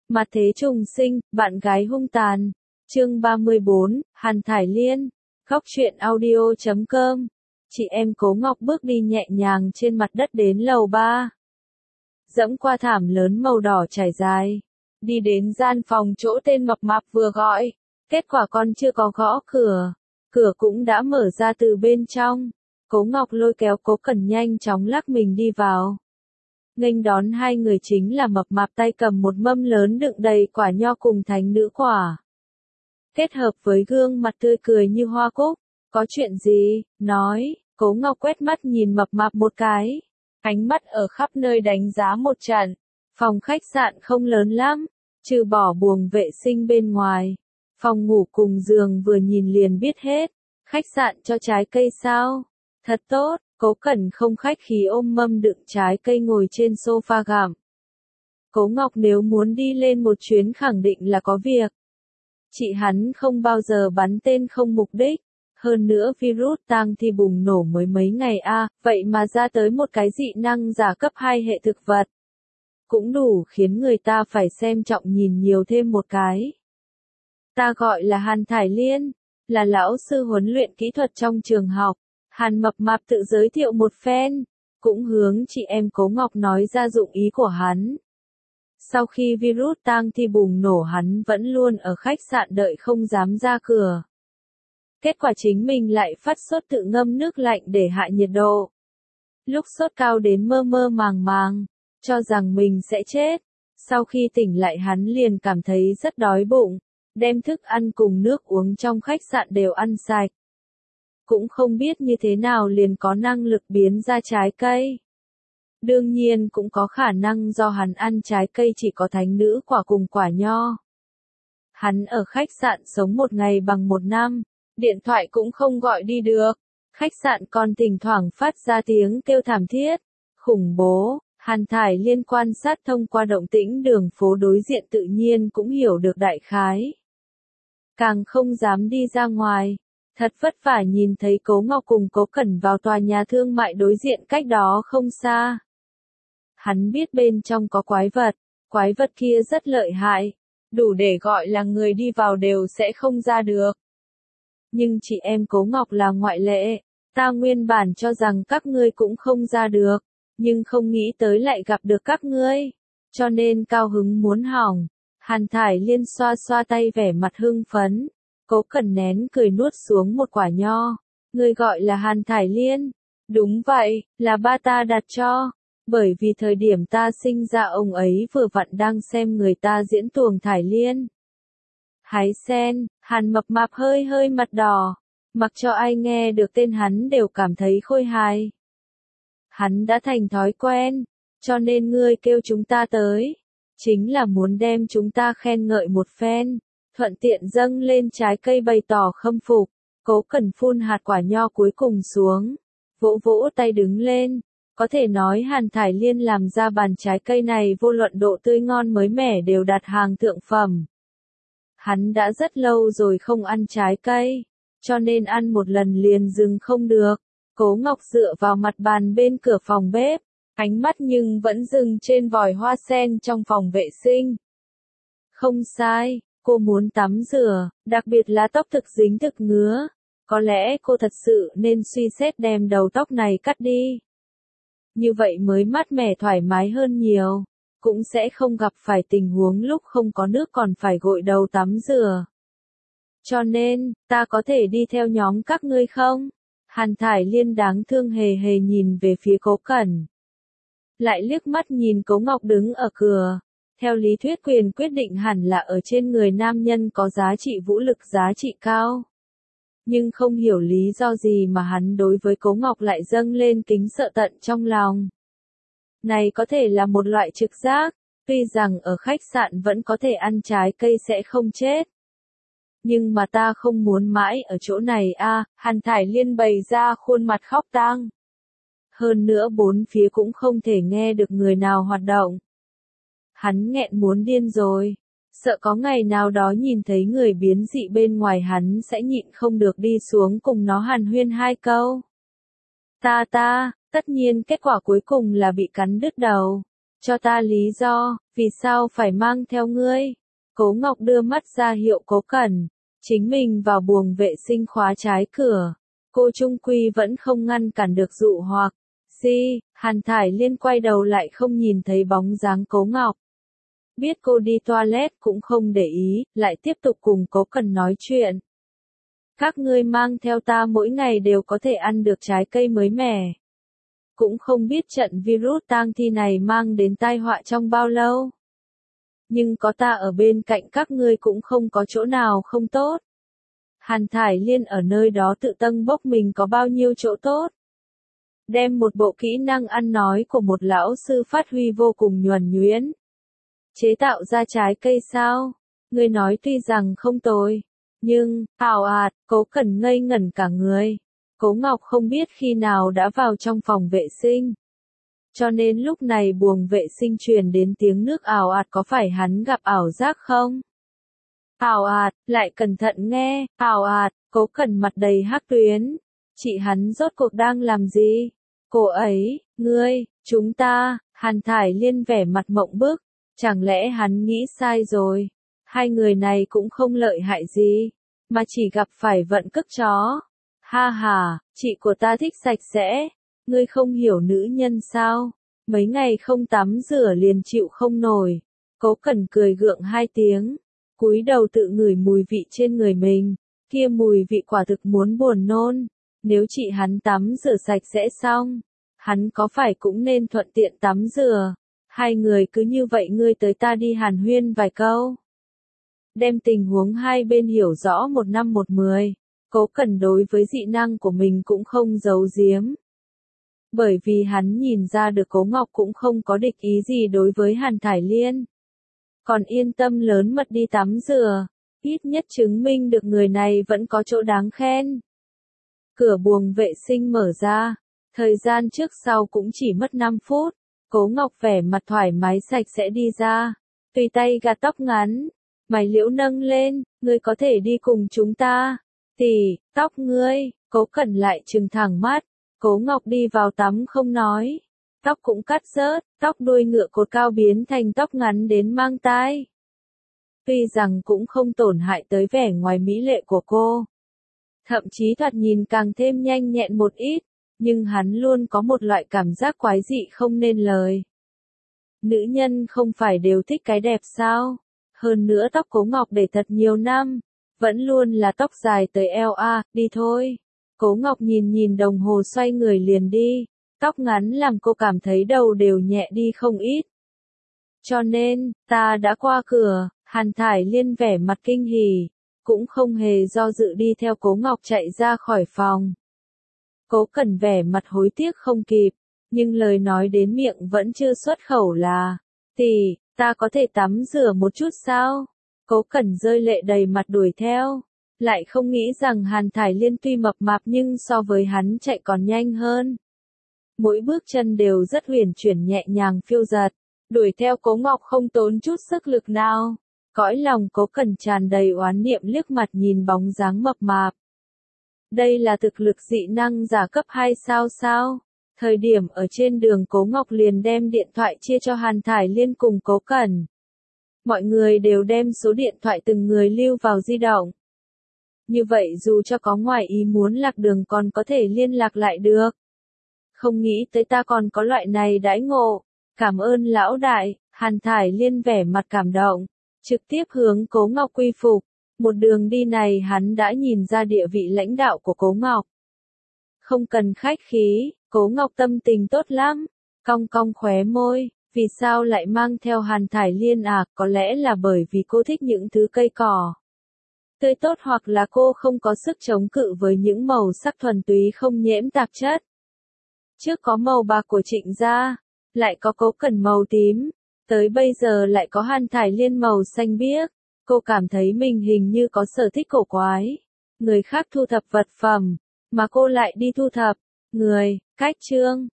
Mặt thế trùng sinh, bạn gái hung tàn. Chương 34, Hàn Thải Liên. Góc truyện audio.com. Chị em Cố Ngọc bước đi nhẹ nhàng trên mặt đất đến lầu 3. Dẫm qua thảm lớn màu đỏ trải dài. Đi đến gian phòng chỗ tên mập mạp vừa gọi. Kết quả con chưa có gõ cửa. Cửa cũng đã mở ra từ bên trong. Cố Ngọc lôi kéo Cố Cẩn nhanh chóng lắc mình đi vào. Nghênh đón hai người chính là mập mạp tay cầm một mâm lớn đựng đầy quả nho cùng thánh nữ quả. Kết hợp với gương mặt tươi cười như hoa cúc. Có chuyện gì? Nói. Cố Ngọc quét mắt nhìn mập mạp một cái. Ánh mắt ở khắp nơi đánh giá một trận. Phòng khách sạn không lớn lắm, trừ bỏ buồng vệ sinh bên ngoài. Phòng ngủ cùng giường vừa nhìn liền biết hết. Khách sạn cho trái cây sao? Thật tốt. Cố Cẩn không khách khí ôm mâm đựng trái cây ngồi trên sofa gặm. Cố Ngọc nếu muốn đi lên một chuyến khẳng định là có việc. Chị hắn không bao giờ bắn tên không mục đích. Hơn nữa virus tang thi bùng nổ mới mấy ngày vậy mà ra tới một cái dị năng giả cấp 2 hệ thực vật. Cũng đủ khiến người ta phải xem trọng nhìn nhiều thêm một cái. Ta gọi là Hàn Thải Liên, là lão sư huấn luyện kỹ thuật trong trường học. Hàn mập mạp tự giới thiệu một phen, cũng hướng chị em Cố Ngọc nói ra dụng ý của hắn. Sau khi virus tang thi bùng nổ hắn vẫn luôn ở khách sạn đợi không dám ra cửa. Kết quả chính mình lại phát sốt tự ngâm nước lạnh để hạ nhiệt độ. Lúc sốt cao đến mơ mơ màng màng, cho rằng mình sẽ chết. Sau khi tỉnh lại hắn liền cảm thấy rất đói bụng, đem thức ăn cùng nước uống trong khách sạn đều ăn sạch. Cũng không biết như thế nào liền có năng lực biến ra trái cây. Đương nhiên cũng có khả năng do hắn ăn trái cây chỉ có thánh nữ quả cùng quả nho. Hắn ở khách sạn sống một ngày bằng một năm, điện thoại cũng không gọi đi được. Khách sạn còn thỉnh thoảng phát ra tiếng kêu thảm thiết, khủng bố. Hàn Thải Liên quan sát thông qua động tĩnh đường phố đối diện tự nhiên cũng hiểu được đại khái. Càng không dám đi ra ngoài. Thật vất vả nhìn thấy Cố Ngọc cùng Cố Cẩn vào tòa nhà thương mại đối diện cách đó không xa. Hắn biết bên trong có quái vật kia rất lợi hại, đủ để gọi là người đi vào đều sẽ không ra được. Nhưng chị em Cố Ngọc là ngoại lệ, ta nguyên bản cho rằng các ngươi cũng không ra được, nhưng không nghĩ tới lại gặp được các ngươi, cho nên cao hứng muốn hỏng. Hàn Thải Liên xoa xoa tay vẻ mặt hưng phấn. Cố Cẩn nén cười nuốt xuống một quả nho. Người gọi là Hàn Thải Liên. Đúng vậy, là ba ta đặt cho. Bởi vì thời điểm ta sinh ra ông ấy vừa vặn đang xem người ta diễn tuồng Thải Liên. Hái sen, Hàn mập mạp hơi mặt đỏ. Mặc cho ai nghe được tên hắn đều cảm thấy khôi hài. Hắn đã thành thói quen, cho nên ngươi kêu chúng ta tới. Chính là muốn đem chúng ta khen ngợi một phen. Thuận tiện dâng lên trái cây bày tỏ khâm phục. Cố Cẩn phun hạt quả nho cuối cùng xuống. Vỗ vỗ tay đứng lên. Có thể nói Hàn Thải Liên làm ra bàn trái cây này vô luận độ tươi ngon mới mẻ đều đạt hàng thượng phẩm. Hắn đã rất lâu rồi không ăn trái cây, cho nên ăn một lần liền dừng không được. Cố Ngọc dựa vào mặt bàn bên cửa phòng bếp, ánh mắt nhưng vẫn dừng trên vòi hoa sen trong phòng vệ sinh. Không sai. Cô muốn tắm rửa, đặc biệt là tóc thực dính thực ngứa. Có lẽ cô thật sự nên suy xét đem đầu tóc này cắt đi. Như vậy mới mát mẻ thoải mái hơn nhiều. Cũng sẽ không gặp phải tình huống lúc không có nước còn phải gội đầu tắm rửa. Cho nên, ta có thể đi theo nhóm các ngươi không? Hàn Thải Liên đáng thương hề hề nhìn về phía Cố Cẩn. Lại liếc mắt nhìn Cố Ngọc đứng ở cửa. Theo lý thuyết quyền quyết định hẳn là ở trên người nam nhân có giá trị vũ lực giá trị cao. Nhưng không hiểu lý do gì mà hắn đối với Cố Ngọc lại dâng lên kính sợ tận trong lòng. Này có thể là một loại trực giác, tuy rằng ở khách sạn vẫn có thể ăn trái cây sẽ không chết. Nhưng mà ta không muốn mãi ở chỗ này Hàn Thải Liên bày ra khuôn mặt khóc tang. Hơn nữa bốn phía cũng không thể nghe được người nào hoạt động. Hắn nghẹn muốn điên rồi, sợ có ngày nào đó nhìn thấy người biến dị bên ngoài hắn sẽ nhịn không được đi xuống cùng nó hàn huyên hai câu. Tất nhiên kết quả cuối cùng là bị cắn đứt đầu. Cho ta lý do, vì sao phải mang theo ngươi? Cố Ngọc đưa mắt ra hiệu Cố Cẩn, chính mình vào buồng vệ sinh khóa trái cửa. Cô trung quy vẫn không ngăn cản được dụ hoặc. Hàn Thải Liên quay đầu lại không nhìn thấy bóng dáng Cố Ngọc. Biết cô đi toilet cũng không để ý, lại tiếp tục cùng Cố Cẩn nói chuyện. Các ngươi mang theo ta mỗi ngày đều có thể ăn được trái cây mới mẻ. Cũng không biết trận virus tang thi này mang đến tai họa trong bao lâu. Nhưng có ta ở bên cạnh các ngươi cũng không có chỗ nào không tốt. Hàn Thải Liên ở nơi đó tự tâng bốc mình có bao nhiêu chỗ tốt. Đem một bộ kỹ năng ăn nói của một lão sư phát huy vô cùng nhuần nhuyễn. Chế tạo ra trái cây sao? Ngươi nói tuy rằng không tồi. Nhưng, Cố Cẩn ngây ngẩn cả người. Cố Ngọc không biết khi nào đã vào trong phòng vệ sinh. Cho nên lúc này buồng vệ sinh truyền đến tiếng nước ào ạt, có phải hắn gặp ảo giác không? Lại cẩn thận nghe, Cố Cẩn mặt đầy hắc tuyến. Chị hắn rốt cuộc đang làm gì? Cô ấy, ngươi, chúng ta, Hàn Thải Liên vẻ mặt mộng bức. Chẳng lẽ hắn nghĩ sai rồi? Hai người này cũng không lợi hại gì, mà chỉ gặp phải vận cức chó. Ha ha, chị của ta thích sạch sẽ. Ngươi không hiểu nữ nhân sao? Mấy ngày không tắm rửa liền chịu không nổi. Cố Cẩn cười gượng hai tiếng, cúi đầu tự ngửi mùi vị trên người mình. Kia mùi vị quả thực muốn buồn nôn. Nếu chị hắn tắm rửa sạch sẽ xong, hắn có phải cũng nên thuận tiện tắm rửa? Hai người cứ như vậy ngươi tới ta đi hàn huyên vài câu. Đem tình huống hai bên hiểu rõ 1/10. Cố Cẩn đối với dị năng của mình cũng không giấu giếm. Bởi vì hắn nhìn ra được Cố Ngọc cũng không có địch ý gì đối với Hàn Thải Liên. Còn yên tâm lớn mật đi tắm rửa, ít nhất chứng minh được người này vẫn có chỗ đáng khen. Cửa buồng vệ sinh mở ra, thời gian trước sau cũng chỉ mất 5 phút. Cố Ngọc vẻ mặt thoải mái sạch sẽ đi ra, tùy tay gạt tóc ngắn, mày liễu nâng lên, ngươi có thể đi cùng chúng ta. Tóc ngươi, Cố Cẩn lại trừng thẳng mắt. Cố Ngọc đi vào tắm không nói, tóc cũng cắt rớt, tóc đuôi ngựa cột cao biến thành tóc ngắn đến mang tai. Tuy rằng cũng không tổn hại tới vẻ ngoài mỹ lệ của cô, thậm chí thoạt nhìn càng thêm nhanh nhẹn một ít, nhưng hắn luôn có một loại cảm giác quái dị không nên lời. Nữ nhân không phải đều thích cái đẹp sao? Hơn nữa tóc Cố Ngọc để thật nhiều năm, vẫn luôn là tóc dài tới eo đi thôi. Cố Ngọc nhìn nhìn đồng hồ xoay người liền đi, tóc ngắn làm cô cảm thấy đầu đều nhẹ đi không ít. Cho nên, ta đã qua cửa. Hàn Thải Liên vẻ mặt kinh hỉ, cũng không hề do dự đi theo Cố Ngọc chạy ra khỏi phòng. Cố Cẩn vẻ mặt hối tiếc không kịp, nhưng lời nói đến miệng vẫn chưa xuất khẩu là, ta có thể tắm rửa một chút sao? Cố Cẩn rơi lệ đầy mặt đuổi theo, lại không nghĩ rằng Hàn Thải Liên tuy mập mạp nhưng so với hắn chạy còn nhanh hơn. Mỗi bước chân đều rất huyền chuyển nhẹ nhàng phiêu dật, đuổi theo Cố Ngọc không tốn chút sức lực nào. Cõi lòng Cố Cẩn tràn đầy oán niệm liếc mặt nhìn bóng dáng mập mạp. Đây là thực lực dị năng giả cấp 2 sao? Thời điểm ở trên đường Cố Ngọc liền đem điện thoại chia cho Hàn Thải Liên cùng Cố Cẩn. Mọi người đều đem số điện thoại từng người lưu vào di động. Như vậy dù cho có ngoài ý muốn lạc đường còn có thể liên lạc lại được. Không nghĩ tới ta còn có loại này đãi ngộ. Cảm ơn lão đại. Hàn Thải Liên vẻ mặt cảm động, trực tiếp hướng Cố Ngọc quy phục. Một đường đi này hắn đã nhìn ra địa vị lãnh đạo của Cố Ngọc. Không cần khách khí, Cố Ngọc tâm tình tốt lắm, cong cong khóe môi, vì sao lại mang theo Hàn Thải Liên có lẽ là bởi vì cô thích những thứ cây cỏ tươi tốt hoặc là cô không có sức chống cự với những màu sắc thuần túy không nhiễm tạp chất. Trước có màu bạc của Trịnh gia, lại có Cố Cẩn màu tím, tới bây giờ lại có Hàn Thải Liên màu xanh biếc. Cô cảm thấy mình hình như có sở thích cổ quái. Người khác thu thập vật phẩm, mà cô lại đi thu thập người. Cách chương